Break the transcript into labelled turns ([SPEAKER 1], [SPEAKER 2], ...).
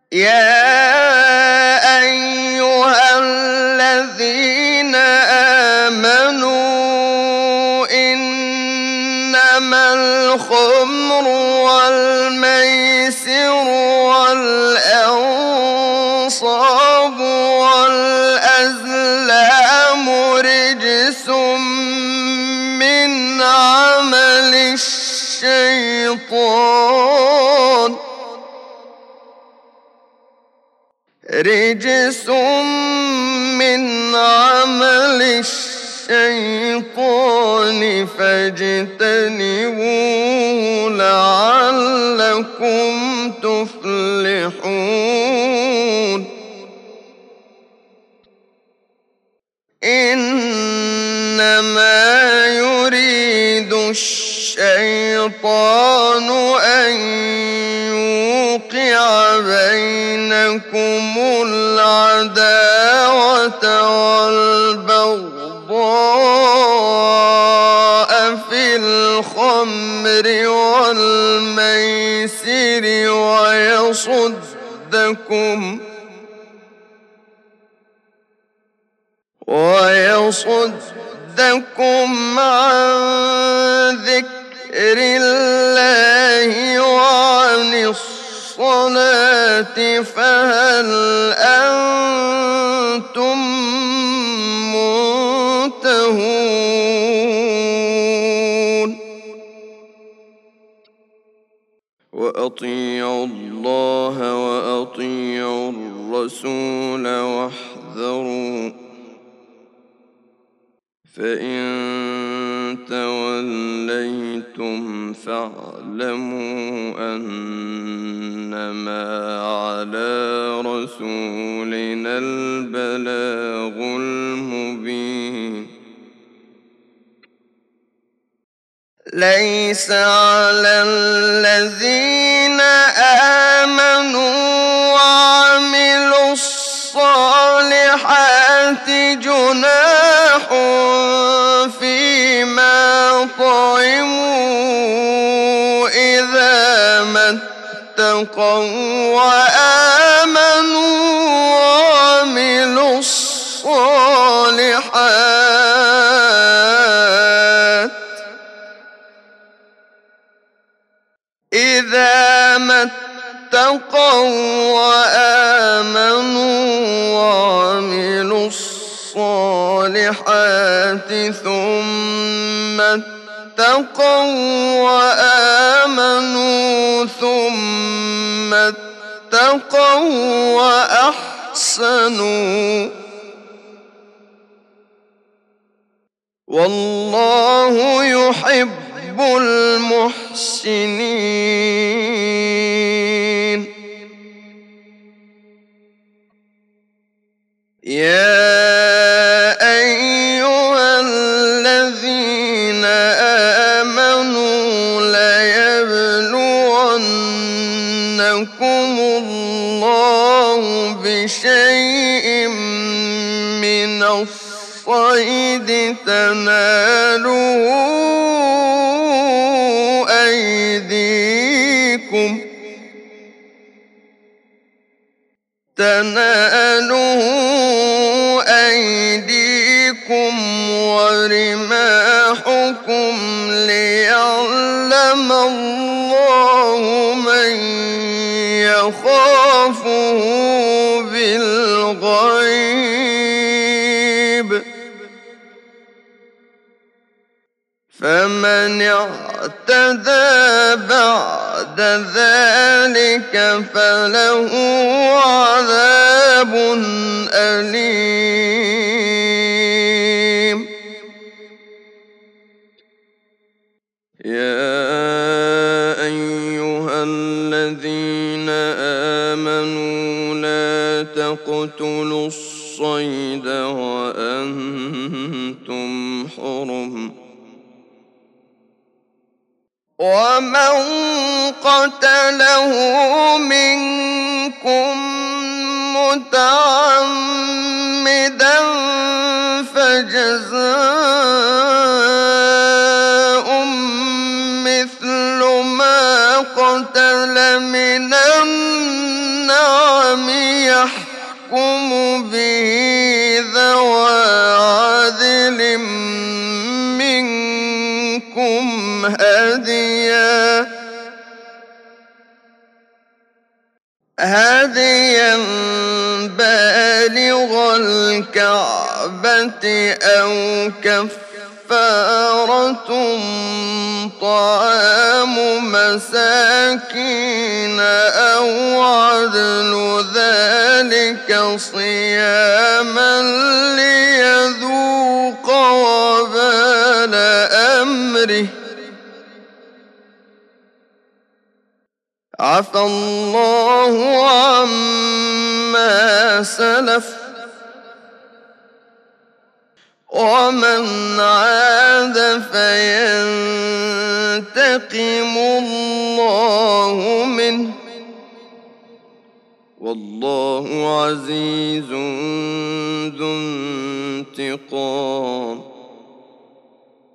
[SPEAKER 1] يا أيها الذين آمنوا إنما الخمر والميسر والأنصاب والأزلام رجس من عمل الشيطان فاجتنبوه لعلكم تفلحون إنما يريد الشيطان أن يوقع بينكم العداوة والبغضاء في الخمر والميسر ويصدكم عن ذكر الله وعن الصلاة فهل أنتم منتهون وأطيعوا الله وأطيعوا الرسول واحذروا فإن توليتم فاعلموا أنما على رسولنا البلاغ المبين ليس على الذين آمنوا وعملوا الصالحات جناح فيما طعموا إذا ما اتقوا وآمنوا وعملوا الصالحات إذا ما اتقوا وآمنوا وعملوا الصالحات ثم اتقوا وآمنوا ثم اتقوا وأحسنوا والله يحب المحسنين يا أيها الذين آمنوا ليبلونكم الله بشيء من الصيد تناله أيديكم ورماحكم ليعلم الله من يخافه بالغيب فمن اعتدى بعد ذلك فله عذاب أليم يا أيها الذين آمنوا لا تقتلوا الصيد وأنتم حرم ومن قتله منكم متعمدا فجزاء مثل ما قتل من النعم الحكام يحكم به ذوى عدل منكم هديا بالغ الكعبة أو كفارة طعام مساكين أو عدل ذلك صياما ليذوق وبال أمره عفى الله عما سلف ومن عاد فينتقم الله منه والله عزيز ذو انتقام